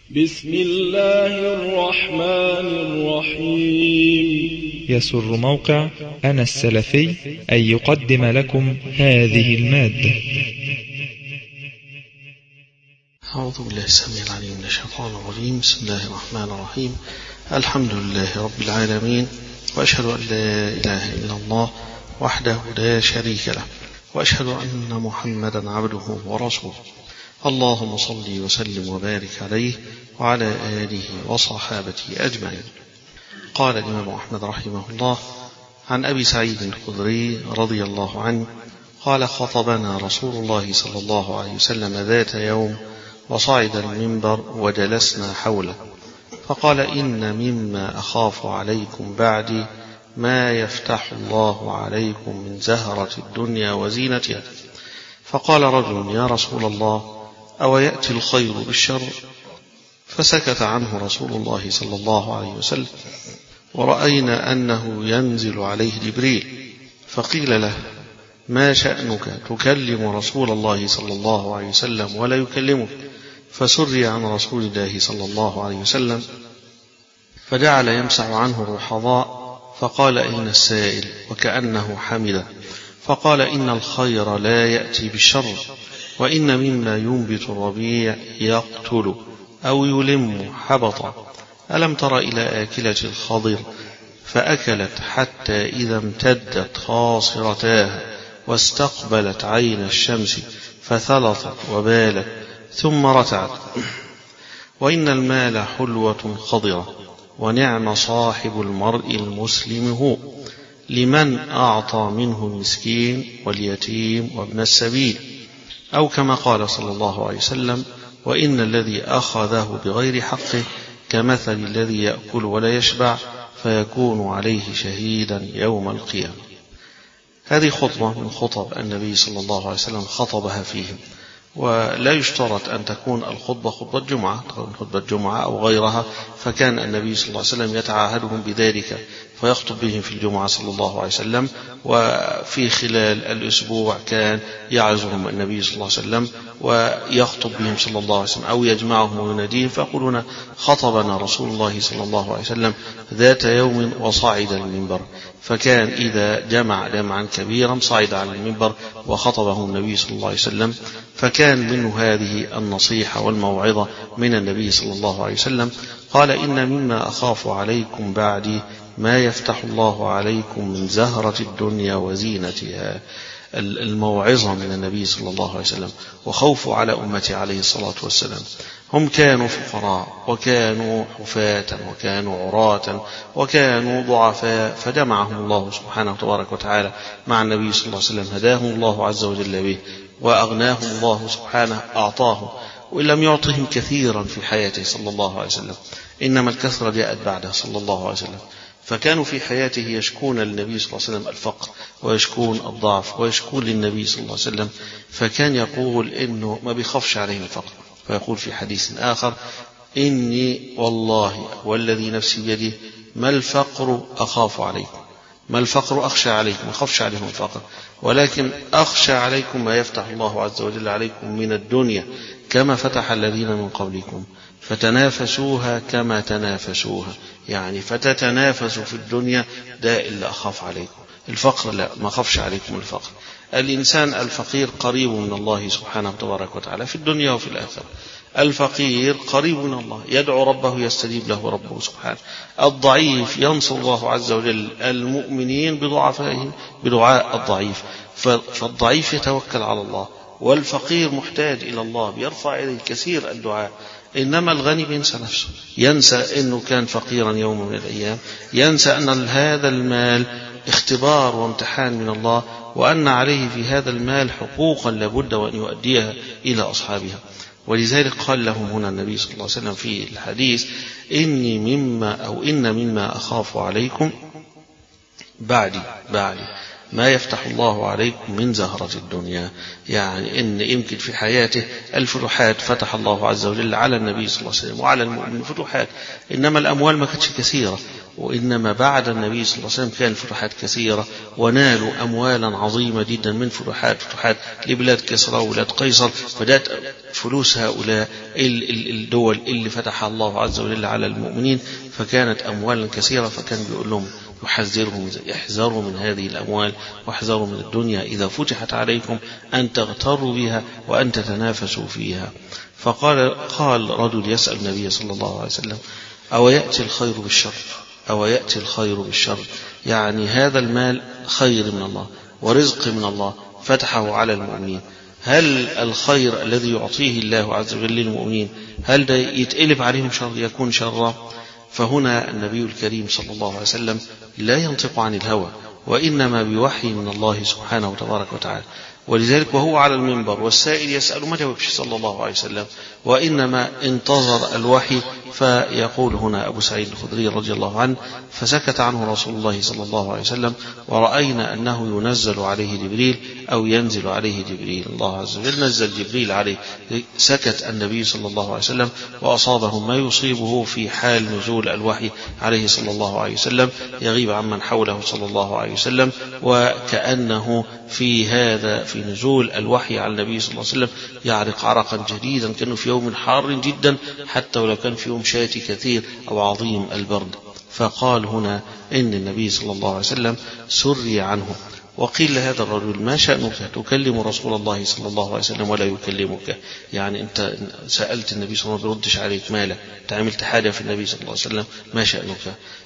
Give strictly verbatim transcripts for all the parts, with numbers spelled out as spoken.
بسم الله الرحمن الرحيم. يسر موقع أنا السلفي أن يقدم لكم هذه المادة. أعوذ بالله السميع العليم من الشيطان الرجيم. بسم الله الرحمن الرحيم. الحمد لله رب العالمين، وأشهد أن لا إله إلا الله وحده لا شريك له، وأشهد أن محمدا عبده ورسوله. اللهم صل وسلم وبارك عليه وعلى آله وصحابته أجمعين. قال الإمام أحمد رحمه الله عن أبي سعيد الخدري رضي الله عنه قال: خطبنا رسول الله صلى الله عليه وسلم ذات يوم وصعد المنبر وجلسنا حوله، فقال: إن مما أخاف عليكم بعدي ما يفتح الله عليكم من زهرة الدنيا وزينتها. فقال رجل: يا رسول الله، أو يأتي الخير بالشر؟ فسكت عنه رسول الله صلى الله عليه وسلم، ورأينا أنه ينزل عليه جبريل، فقيل له: ما شأنك تكلم رسول الله صلى الله عليه وسلم ولا يكلمك؟ فسري عن رسول الله صلى الله عليه وسلم، فجعل يمسح عنه الرحضاء، فقال: أين السائل؟ وكأنه حمده، فقال: إن الخير لا يأتي بالشر، وإن مما ينبت الربيع يقتل أو يلم حبطا. ألم تر إلى آكلة الخضر فأكلت حتى إذا امتدت خاصرتاها واستقبلت عين الشمس فثلطت وبالت ثم رتعت. وإن المال حلوة خضرة، ونعم صاحب المرء المسلم هو، لمن أعطى منه المسكين واليتيم وابن السبيل، أو كما قال صلى الله عليه وسلم: وإن الذي أخذه بغير حقه كمثل الذي يأكل ولا يشبع، فيكون عليه شهيدا يوم القيامة. هذه خطبة من خطب النبي صلى الله عليه وسلم خطبها فيهم، ولا يشترط أن تكون الخطبة خطبة جمعة، تكون خطبة جمعة أو غيرها، فكان النبي صلى الله عليه وسلم يتعاهدهم بذلك فيخطب بهم في الجمعة صلى الله عليه وسلم، وفي خلال الأسبوع كان يعظهم النبي صلى الله عليه وسلم ويخطب بهم صلى الله عليه وسلم، أو يجمعهم ويناديهم فيقولون: خطبنا رسول الله صلى الله عليه وسلم ذات يوم وصعد المنبر. فكان إذا جمع جمعا كبيرا صعد على المنبر وخطبه النبي صلى الله عليه وسلم، فكان منه هذه النصيحة والموعظة من النبي صلى الله عليه وسلم. قال: إن مما أخاف عليكم بعدي ما يفتح الله عليكم من زهرة الدنيا وزينتها. الموعظة من النبي صلى الله عليه وسلم وخوف على أمته عليه الصلاة والسلام. هم كانوا فقراء، وكانوا حفاة، وكانوا عراة، وكانوا ضعفاء، فجمعهم الله سبحانه تبارك وتعالى مع النبي صلى الله عليه وسلم، هداهم الله عز وجل به، وأغناهم الله سبحانه، أعطاهم، وإن لم يعطهم كثيرا في حياته صلى الله عليه وسلم، إنما الكثرة جاءت بعده صلى الله عليه وسلم. فكانوا في حياته يشكون للنبي صلى الله عليه وسلم الفقر، ويشكون الضعف، ويشكون للنبي صلى الله عليه وسلم، فكان يقول إنه ما بيخافش عليهم الفقر، فيقول في حديث آخر: إني والله والذي نفسي بيده ما الفقر أخاف عليكم، ما الفقر أخشى عليكم، ما أخافش عليهم الفقر، ولكن أخشى عليكم ما يفتح الله عز وجل عليكم من الدنيا كما فتح الذين من قبلكم، فتنافسوها كما تنافسوها، يعني فتتنافسوا في الدنيا، ده اللي أخاف عليكم. الفقر لا، ما أخافش عليكم الفقر. الإنسان الفقير قريب من الله سبحانه وتبارك وتعالى في الدنيا وفي الآخرة. الفقير قريب من الله، يدعو ربه يستجيب له ربه سبحانه. الضعيف ينصر الله عز وجل المؤمنين بضعفائهم بدعاء الضعيف، فالضعيف يتوكل على الله، والفقير محتاج إلى الله بيرفع إليه كثير الدعاء. إنما الغني بينسى نفسه، ينسى أنه كان فقيرا يوم من الأيام، ينسى أن هذا المال اختبار وامتحان من الله، وأن عليه في هذا المال حقوقا لابد وأن يؤديها إلى أصحابها. ولذلك قال لهم هنا النبي صلى الله عليه وسلم في الحديث: إني مما أو إن مما أخاف عليكم بعدي بعدي ما يفتح الله عليكم من زهرة الدنيا. يعني إن يمكن في حياته الفتوحات فتح الله عز وجل على النبي صلى الله عليه وسلم وعلى المؤمنين فتوحات، إنما الأموال ما كانتش كثيرة، وإنما بعد النبي صلى الله عليه وسلم كان فتوحات كثيرة ونالوا أموالا عظيمة جدا من فتوحات فتوحات لبلاد كسرى وبلاد قيصر، فدات فلوس هؤلاء الدول اللي فتحها الله عز وجل على المؤمنين، فكانت أموالا كثيرة. فكان بيقول لهم يحذرهم احذروا من هذه الأموال واحذروا من الدنيا إذا فتحت عليكم أن تغتروا بها وأن تتنافسوا فيها. فقال قال رجل يسأل النبي صلى الله عليه وسلم: أو يأتي الخير بالشر أو يأتي الخير بالشر، يعني هذا المال خير من الله ورزق من الله فتحه على المؤمنين، هل الخير الذي يعطيه الله عز وجل للمؤمنين هل ده يتقلب عليهم شر يكون شرا؟ فهنا النبي الكريم صلى الله عليه وسلم لا ينطق عن الهوى، وإنما بوحي من الله سبحانه وتبارك وتعالى. ولذلك وهو على المنبر والسائل يسأل ما جاوبش صلى الله عليه وسلم، وإنما انتظر الوحي. فيقول هنا أبو سعيد الخدري رضي الله عنه: فسكت عنه رسول الله صلى الله عليه وسلم ورأينا أنه ينزل عليه جبريل أو ينزل عليه جبريل، الله عز وجل نزل جبريل عليه. سكت النبي صلى الله عليه وسلم وأصابه ما يصيبه في حال نزول الوحي عليه صلى الله عليه وسلم، يغيب عمن حوله صلى الله عليه وسلم، وكأنه في هذا في نزول الوحي على النبي صلى الله عليه وسلم يعرق عرقا جديدا، كأنه في يوم حار جدا حتى ولو كان في يوم شاتي كثير أو عظيم البرد. فقال هنا إن النبي صلى الله عليه وسلم سري عنه. وقيل لهذا الرجل: ما شأنك تكلم رسول الله صلى الله عليه وسلم ولا يكلمك؟ يعني أنت سألت النبي صلى الله عليه وسلم بيردش عليك، مالك؟ أنت عملت حاجة في النبي صلى الله عليه وسلم، ما شأنك؟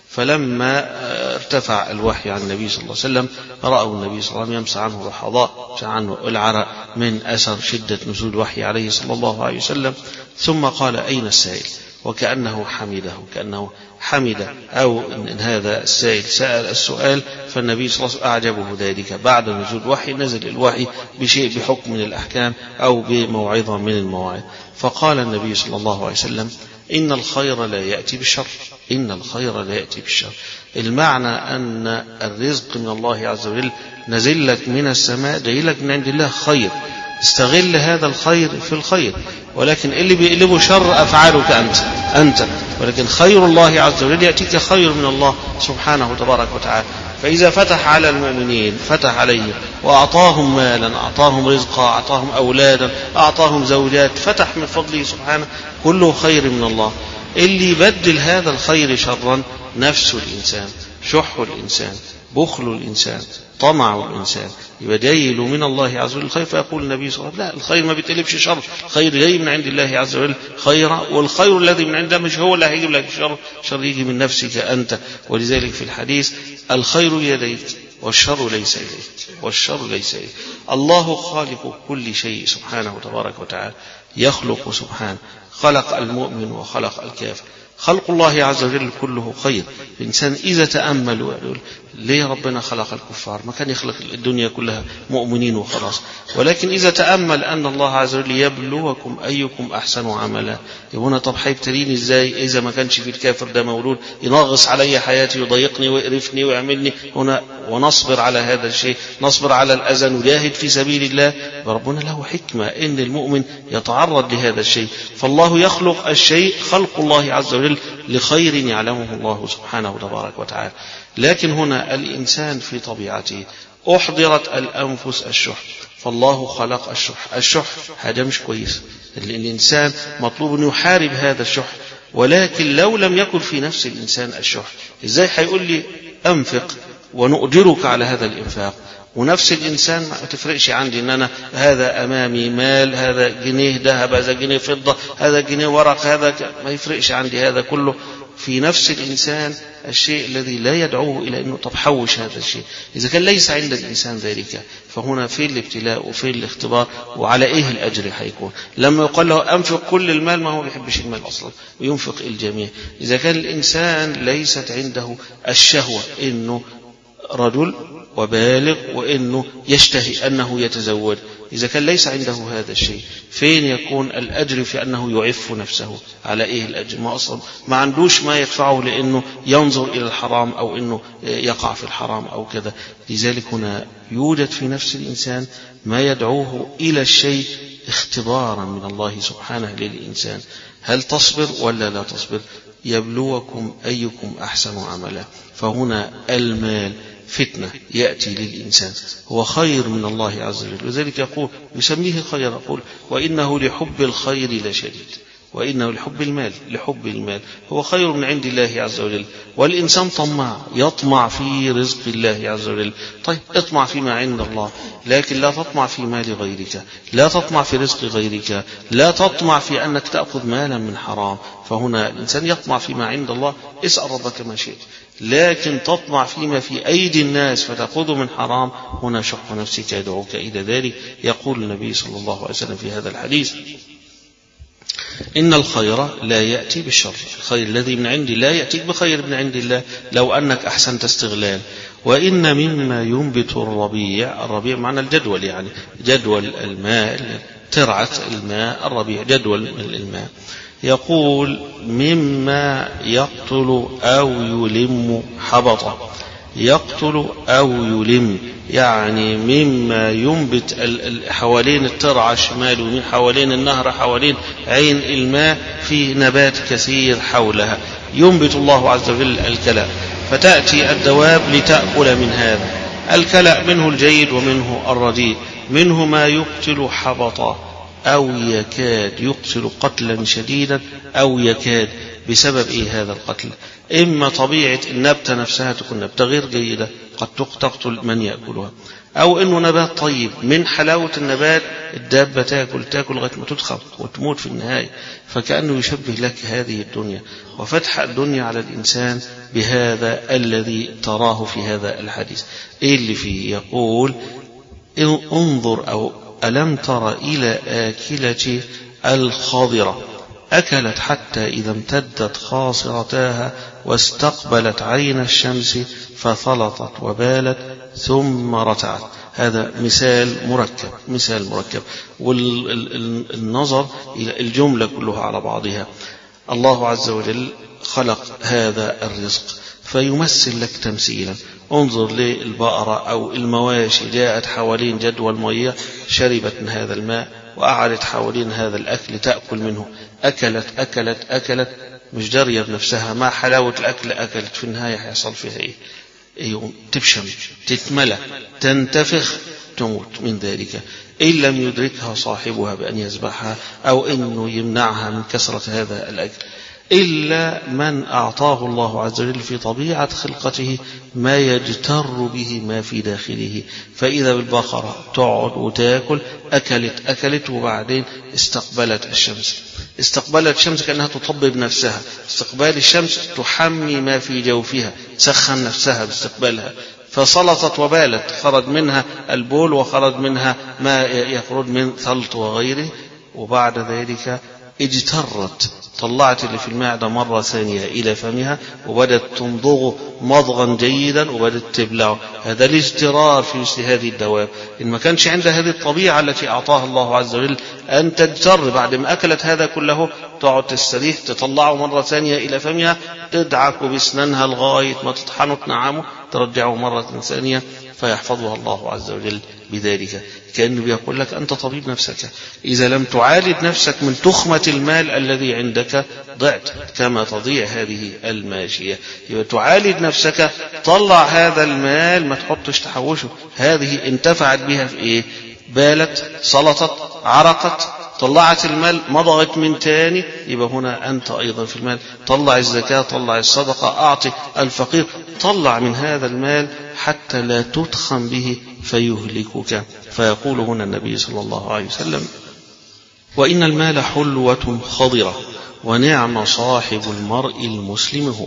فلما ارتفع الوحي عن النبي صلى الله عليه وسلم رأوا النبي صلى الله عليه وسلم يمسح عنه الرحضاء، يمسح عنه العرق من أثر شدة نزول الوحي عليه صلى الله عليه وسلم. ثم قال: أين السائل؟ وكأنه حمده، كأنه حمد أو إن هذا السائل سأل السؤال. فالنبي صلى الله عليه وسلم أعجبه ذلك، بعد نزول الوحي نزل الوحي بشيء بحكم من الأحكام أو بموعظة من المواعظ. فقال النبي صلى الله عليه وسلم: إن الخير لا يأتي بالشر، إن الخير لا يأتي بالشر. المعنى أن الرزق من الله عز وجل نزل لك من السماء، جاي لك من عند الله خير، استغل هذا الخير في الخير. ولكن اللي بيقلبه شر أفعالك أنت أنت ولكن خير الله عز وجل يأتيك خير من الله سبحانه وتبارك وتعالى. فإذا فتح على المؤمنين فتح عليهم وأعطاهم مالا، أعطاهم رزقا، أعطاهم أولادا، أعطاهم زوجات، فتح من فضله سبحانه، كله خير من الله. اللي يبدل هذا الخير شرا نفس الإنسان، شح الإنسان، بخل الإنسان، طمع الإنسان، يبديل من الله عز وجل الخير. فيقول النبي صلى الله عليه وسلم: لا، الخير ما بيتقلبش شر، خير جاي من عند الله عز وجل خيرا، والخير الذي من عنده مش هو اللي هيجيب لك شر، شر يجي من نفسك أنت. ولذلك في الحديث: الخير يديك والشر ليس إليك، والشر ليس إليك. الله خالق كل شيء سبحانه وتبارك وتعالى، يخلق سبحانه، خلق المؤمن وخلق الكافر. خلق الله عز وجل كله خير. الإنسان إذا تأمل ويقول: ليه ربنا خلق الكفار؟ ما كان يخلق الدنيا كلها مؤمنين وخلاص. ولكن إذا تأمل أن الله عز وجل يبلوكم أيكم أحسن عملا، يقولون: طب هيبتليني إزاي إذا ما كانش في الكافر ده مولود ينغص علي حياتي ويضيقني ويقرفني ويعملني هنا، ونصبر على هذا الشيء، نصبر على الأذى، نجاهد في سبيل الله. فربنا له حكمة إن المؤمن يتعرض لهذا الشيء. فالله يخلق الشيء، خلق الله عز وجل لخير يعلمه الله سبحانه وتبارك وتعالى. لكن هنا الإنسان في طبيعته أحضرت الأنفس الشح، فالله خلق الشح. الشح هذا مش كويس، الإنسان مطلوب أن يحارب هذا الشح. ولكن لو لم يكن في نفس الإنسان الشح، إزاي هيقول لي أنفق ونؤجرك على هذا الإنفاق، ونفس الإنسان ما تفرقش عندي أن أنا هذا أمامي مال، هذا جنيه ذهب، هذا جنيه فضة، هذا جنيه ورق، هذا ما يفرقش عندي هذا كله. في نفس الإنسان الشيء الذي لا يدعوه إلى أنه طب حوش هذا الشيء. إذا كان ليس عند الإنسان ذلك، فهنا في الابتلاء وفي الاختبار، وعلى إيه الأجر حيكون. لما يقال له أنفق كل المال، ما هو بيحبش المال أصلا وينفق الجميع. إذا كان الإنسان ليست عنده الشهوة إنه رجل وبالغ وإنه يشتهي أنه يتزوج، إذا كان ليس عنده هذا الشيء، فين يكون الأجر في أنه يعف نفسه؟ على إيه الأجر؟ ما أصلا ما عندوش ما يدفعه لأنه ينظر إلى الحرام أو أنه يقع في الحرام أو كذا. لذلك هنا يوجد في نفس الإنسان ما يدعوه إلى الشيء اختبارا من الله سبحانه للإنسان، هل تصبر ولا لا تصبر؟ يبلوكم أيكم أحسن عملا. فهنا المال فتنة يأتي للإنسان هو خير من الله عز وجل، وذلك يقول يسميه خير، يقول وإنه لحب الخير لشديد، وإنه لحب المال لحب المال هو خير من عند الله عز وجل. والإنسان طماع يطمع في رزق الله عز وجل. طيب اطمع فيما عند الله، لكن لا تطمع في مال غيرك، لا تطمع في رزق غيرك، لا تطمع في أنك تأخذ مالا من حرام. فهنا الإنسان يطمع فيما عند الله، اسأل ربك ما شئت، لكن تطمع فيما في أيدي الناس فتأخذه من حرام، هنا شح نفسك يدعوك إلى ذلك. يقول النبي صلى الله عليه وسلم في هذا الحديث إن الخير لا يأتي بالشر، الخير الذي من عندي لا يأتيك بخير من عند الله لو أنك أحسنت استغلال. وإن مما ينبت الربيع، الربيع معنى الجدول، يعني جدول الماء، ترعة الماء، الربيع جدول الماء. يقول مما يقتل أو يلم حبطه، يقتل أو يلم يعني مما ينبت حوالين الترعة الشمال ومن حوالين النهر حوالين عين الماء في نبات كثير حولها، ينبت الله عز وجل الكلأ، فتأتي الدواب لتأكل من هذا الكلأ، منه الجيد ومنه الرديء، منه ما يقتل حبطا أو يكاد يقتل قتلا شديدا أو يكاد. بسبب إيه هذا القتل؟ إما طبيعة النبتة نفسها تكون نبتة غير جيدة قد تقتل من يأكلها، أو إنه نبات طيب من حلاوة النبات الدابة تأكل تأكل لغاية ما تدخل وتموت في النهاية. فكأنه يشبه لك هذه الدنيا وفتح الدنيا على الإنسان بهذا الذي تراه في هذا الحديث. إيه اللي فيه؟ يقول انظر أو ألم تر إلى آكلة الخاضرة أكلت حتى إذا امتدت خاصرتاها واستقبلت عين الشمس فثلطت وبالت ثم رتعت. هذا مثال مركب، مثال مركب. والنظر إلى الجملة كلها على بعضها، الله عز وجل خلق هذا الرزق فيمثل لك تمثيلا. انظر للبقرة أو المواشي جاءت حوالين جدول المياه شربت من هذا الماء وقعدت حوالين هذا الأكل تأكل منه، أكلت أكلت أكلت مش جارية بنفسها، ما حلاوة الأكل أكلت، في النهاية هيحصل فيها إيه؟ يوم تبشم تتملى تنتفخ تموت من ذلك، إن لم يدركها صاحبها بأن يذبحها أو إنه يمنعها من كثرة هذا الأكل، إلا من أعطاه الله عز وجل في طبيعة خلقته ما يجتر به ما في داخله. فإذا بالبقرة تقعد وتأكل أكلت أكلت وبعدين استقبلت الشمس، استقبلت الشمس كأنها تطبب نفسها، استقبال الشمس تحمي ما في جوفها، تسخن نفسها باستقبالها، فسلطت وبالت، خرج منها البول وخرج منها ما يخرج من ثلط وغيره، وبعد ذلك اجترت، طلعت اللي في المعدة مرة ثانية إلى فمها وبدت تمضغه مضغا جيدا وبدت تبلعه. هذا الاجترار في مثل هذه الدواب. إن ما كانش عندها هذه الطبيعة التي أعطاها الله عز وجل أن تجتر بعد ما أكلت هذا كله، تقعد تستريح تطلعه مرة ثانية إلى فمها، تدعك بسنانها لغاية ما تطحنه تنعمه، ترجعه مرة ثانية، فيحفظها الله عز وجل بذلك. كأنه بيقول لك أنت طبيب نفسك، إذا لم تعالج نفسك من تخمة المال الذي عندك ضعت كما تضيع هذه الماشية. يبقى تعالج نفسك، طلع هذا المال، ما تحطش تحوشه. هذه انتفعت بها في إيه؟ بالت، سلطت، عرقت، طلعت المال، مضغت من تاني. يبقى هنا أنت أيضا في المال، طلع الزكاة، طلع الصدقة، أعطي الفقير، طلع من هذا المال حتى لا تدخن به فيهلكك. فيقول هنا النبي صلى الله عليه وسلم وإن المال حلوة خضرة ونعم صاحب المرء المسلم هو.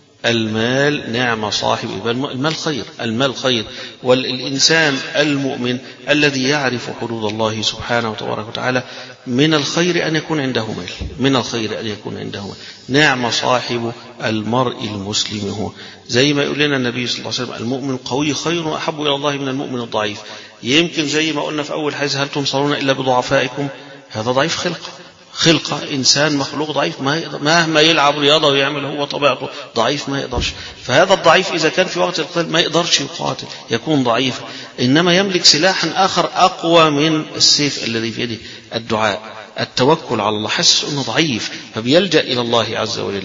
المال نعم صاحب، المال خير، المال خير. والإنسان المؤمن الذي يعرف حدود الله سبحانه وتبارك وتعالى من الخير أن يكون عنده مال، من الخير أن يكون عنده مال. نعم صاحب المرء المسلم هو، زي ما يقول لنا النبي صلى الله عليه وسلم المؤمن القوي خير وأحب إلى الله من المؤمن الضعيف. يمكن زي ما قلنا في أول حديث هل تنصرون إلا بضعفائكم، هذا ضعيف خلقه، خلقة إنسان مخلوق ضعيف، ما مهما يلعب رياضة ويعمل هو طبيعته ضعيف ما يقدرش. فهذا الضعيف إذا كان في وقت القتال ما يقدرش يقاتل، يكون ضعيفا، إنما يملك سلاحا آخر أقوى من السيف الذي في يده، الدعاء، التوكل على الله، حس أنه ضعيف فبيلجأ إلى الله عز وجل.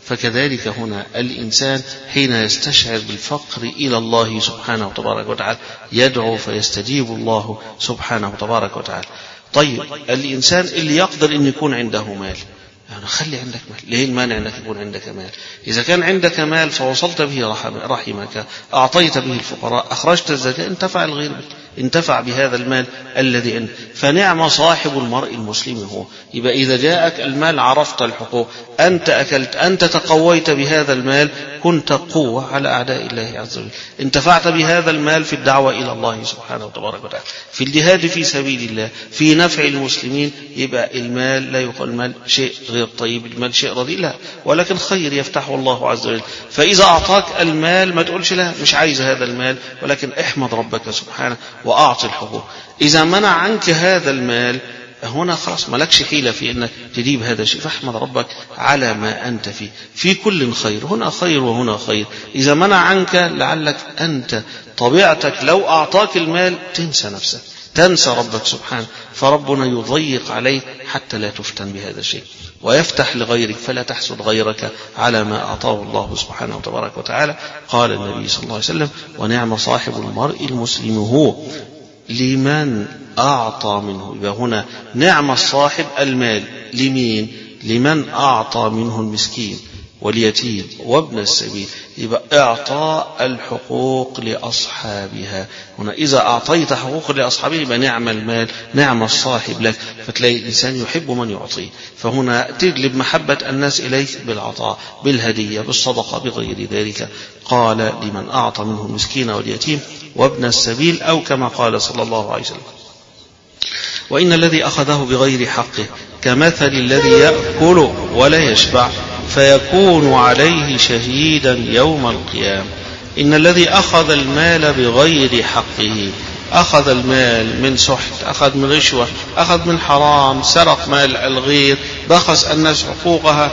فكذلك هنا الإنسان حين يستشعر بالفقر إلى الله سبحانه وتبارك وتعالى يدعو فيستجيب الله سبحانه وتبارك وتعالى. طيب الإنسان اللي يقدر أن يكون عنده مال، يعني خلي عندك مال، ليه المانع أنك يكون عندك مال؟ إذا كان عندك مال فوصلت به رحمك، أعطيت به الفقراء، أخرجت الزكاة، انتفع الغير بك، انتفع بهذا المال الذي أنت، فنعم صاحب المرء المسلم هو. يبقى إذا جاءك المال عرفت الحقوق، أنت أكلت، أنت تقويت بهذا المال، كنت قوة على أعداء الله عز وجل، انتفعت بهذا المال في الدعوة إلى الله سبحانه وتبارك وتعالى، في الجهاد في سبيل الله، في نفع المسلمين. يبقى المال لا يقال المال شيء غير طيب، المال شيء رديء، لا، ولكن خير يفتحه الله عز وجل. فإذا أعطاك المال ما تقولش لا مش عايز هذا المال، ولكن احمد ربك سبحانه وأعطي الحقوق. إذا منع عنك هذا المال هنا خلاص ملكش حيلة في أنك تجيب هذا الشيء، فاحمد ربك على ما أنت فيه، في كل خير، هنا خير وهنا خير. إذا منع عنك لعلك أنت طبيعتك لو أعطاك المال تنسى نفسك، تنسى ربك سبحانه، فربنا يضيق عليك حتى لا تفتن بهذا الشيء، ويفتح لغيرك، فلا تحسد غيرك على ما أعطاه الله سبحانه وتبارك وتعالى. قال النبي صلى الله عليه وسلم: ونعم صاحب المرء المسلم هو لمن أعطى منه. يبقى هنا نعم الصاحب المال لمين؟ لمن أعطى منه المسكين واليتيم وابن السبيل. يبقى إعطاء الحقوق لأصحابها. هنا إذا أعطيت حقوق لأصحابه يبقى نعم المال، نعم الصاحب لك، فتلاقي الإنسان يحب من يعطيه. فهنا تجلب محبة الناس إليك بالعطاء، بالهدية، بالصدقة، بغير ذلك. قال: لمن أعطى منه المسكين واليتيم وابن السبيل، أو كما قال صلى الله عليه وسلم: وإن الذي أخذه بغير حقه كمثل الذي يأكل ولا يشبع فيكون عليه شهيدا يوم القيامة. إن الذي أخذ المال بغير حقه، أخذ المال من سحت، أخذ من رشوة، أخذ من حرام، سرق مال الغير، بخس الناس حقوقها،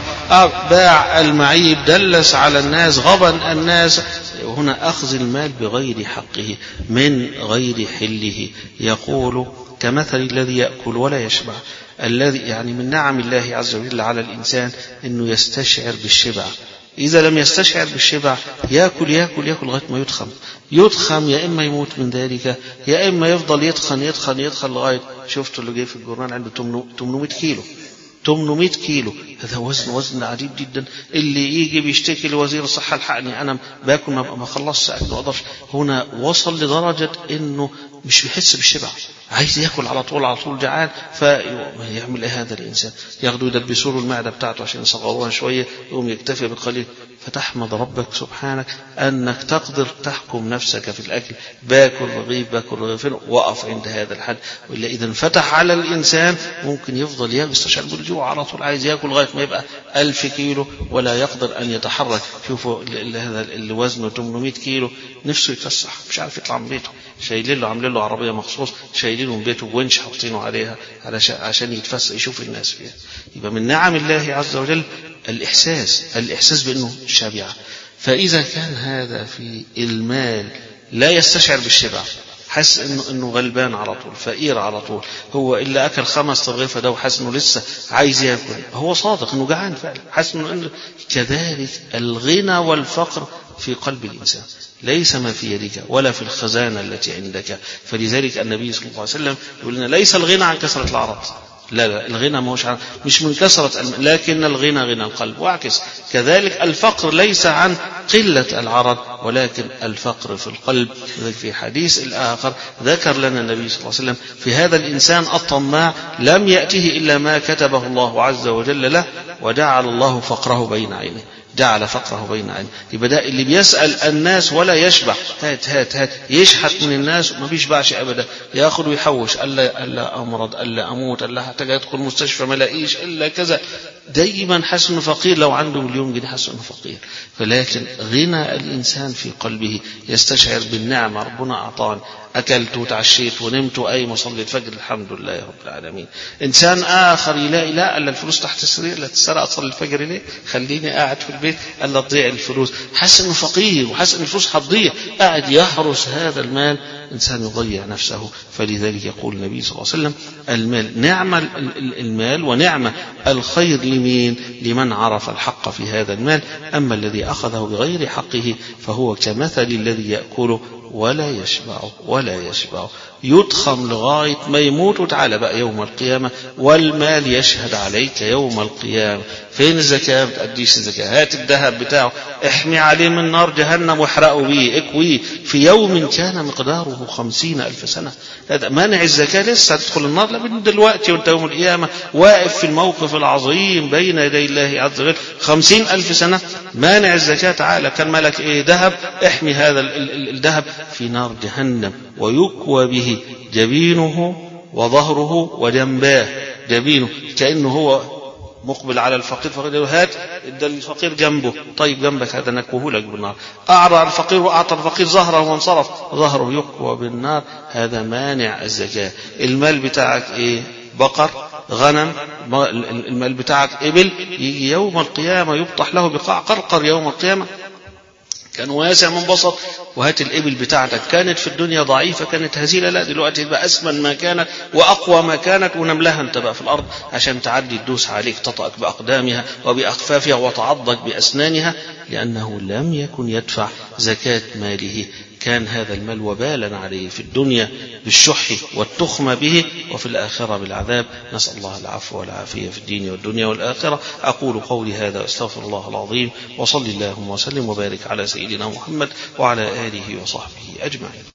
باع المعيب، دلس على الناس، غبن الناس. هنا أخذ المال بغير حقه من غير حله. يقول: كمثل الذي يأكل ولا يشبع. الذي يعني من نعم الله عز وجل على الإنسان أنه يستشعر بالشبع. إذا لم يستشعر بالشبع يأكل يأكل يأكل لغاية ما يتخن، يتخن، يا إما يموت من ذلك، يا إما يفضل يتخن يتخن يتخن لغاية شفتوا اللي جاي في الجورنال عنده ثمانمائة كيلو، ثمانمائة كيلو. هذا وزن وزن عديد جدا. اللي يجي بيشتكي لوزير الصحة: الحقني أنا باكل ما خلصش أكل ما أقدرش. هنا وصل لدرجة إنه مش بيحس بالشبع، عايز يأكل على طول على طول، جعان. فيعمل إيه هذا الإنسان؟ ياخدوا يدبسوا له المعدة بتاعته عشان يصغروها شوية، يقوم يكتفي بالقليل. فتحمد ربك سبحانك أنك تقدر تحكم نفسك في الأكل، باكل رغيف باكل رغيفين، وقف عند هذا الحد. وإلا إذا انفتح على الإنسان ممكن يفضل يستشعر بالجوع على طول، عايز يأكل لغاية ما يبقى ألف كيلو ولا يقدر أن يتحرك. شوفوا هذا اللي وزنه ثمانمائة كيلو نفسه يتفسح، مش عارف يطلع من بيته، شايلين له عاملين له عربية مخصوص، شايلينه من بيته بونش حاطينه عليها عشان يتفسح يشوف الناس فيها. يبقى من نعم الله عز وجل الإحساس الإحساس بأنه شبع. فإذا كان هذا في المال لا يستشعر بالشبع، حس إنه إنه غلبان على طول، فقير على طول، هو إلا أكل خمس ترغيفة ده وحس إنه لسه عايز يأكل، هو صادق إنه جعان فعلا، حس إنه إنه كذلك الغنى والفقر في قلب الإنسان، ليس ما في يدك ولا في الخزانة التي عندك. فلذلك النبي صلى الله عليه وسلم يقول لنا: ليس الغنى عن كثرة العرض، لا لا، الغنى مش عن مش من كثرة الم... لكن الغنى غنى القلب. واعكس كذلك الفقر ليس عن قلة العرض، ولكن الفقر في القلب. في حديث الآخر ذكر لنا النبي صلى الله عليه وسلم في هذا الإنسان الطماع: لم يأته إلا ما كتبه الله عز وجل له، وجعل الله فقره بين عينيه، جعل فقره بين عينيه. يبقى ده اللي بيسأل الناس ولا يشبع، هات هات هات، يشحت من الناس ما بيشبعش أبدا، يأخذ ويحوش، ألا ألا أمرض، ألا أموت، ألا أحتاج أدخل مستشفى ما لاقيش إلا كذا، دايما حاسس إنه فقير. لو عنده مليون جنيه حاسس إنه فقير. فلكن غنى الإنسان في قلبه يستشعر بالنعمة، ربنا أعطاني، أكلت وتعشيت ونمت وأي صليت الفجر الحمد لله رب العالمين. إنسان آخر يلاقي لا، ألا الفلوس تحت السرير، لا تسرق أصلي الفجر ليه، خليني قاعد في البيت، ألا تضيع الفلوس، حاسس إنه فقير وحاسس إن الفلوس هتضيع، قاعد يحرس هذا المال إنسان يضيع نفسه. فلذلك يقول النبي صلى الله عليه وسلم المال نعم المال ونعم الخير لمين؟ لمن عرف الحق في هذا المال. أما الذي أخذه بغير حقه فهو كمثل الذي يأكله ولا يشبعه ولا يشبعه، يضخم لغاية ما يموت وتعالى بقى يوم القيامة والمال يشهد عليك يوم القيامة. فين الزكاة؟ ما تأديش الزكاة. هات الذهب بتاعه احمي عليه من نار جهنم واحرقه بيه اكويه في يوم كان مقداره خمسين ألف سنة. هذا مانع الزكاة لسه تدخل النار، لا من دلوقتي وانت يوم القيامة واقف في الموقف العظيم بين يدي الله عز وجل خمسين ألف سنة مانع الزكاة. تعالى كان ملك ايه؟ ذهب، احمي هذا الذهب في نار جهنم ويكوى به جبينه وظهره وجنباه. جبينه كأنه هو مقبل على الفقير، فقير هات ادى الفقير جنبه، طيب جنبك هذا نكوه لك بالنار. أعرى الفقير وأعطى الفقير ظهره وانصرف، ظهره يكوى بالنار. هذا مانع الزكاة. المال بتاعك ايه؟ بقر، غنم، المال بتاعك إبل، يجي يوم القيامة يبطح له بقاع قرقر يوم القيامة، كان واسع منبسط. وهات الإبل بتاعتك كانت في الدنيا ضعيفة، كانت هزيلة، لا دلوقتي تبقى أسمن ما كانت وأقوى ما كانت، ونملها انت بقى في الأرض عشان تعدي تدوس عليك، تطأك بأقدامها وبأخفافها وتعضك بأسنانها، لأنه لم يكن يدفع زكاة ماله. كان هذا المال وبالا عليه في الدنيا بالشح والتخم به، وفي الآخرة بالعذاب. نسأل الله العفو والعافية في الدين والدنيا والآخرة. أقول قولي هذا أستغفر الله العظيم، وصل اللهم وسلم وبارك على سيدنا محمد وعلى آله وصحبه أجمعين.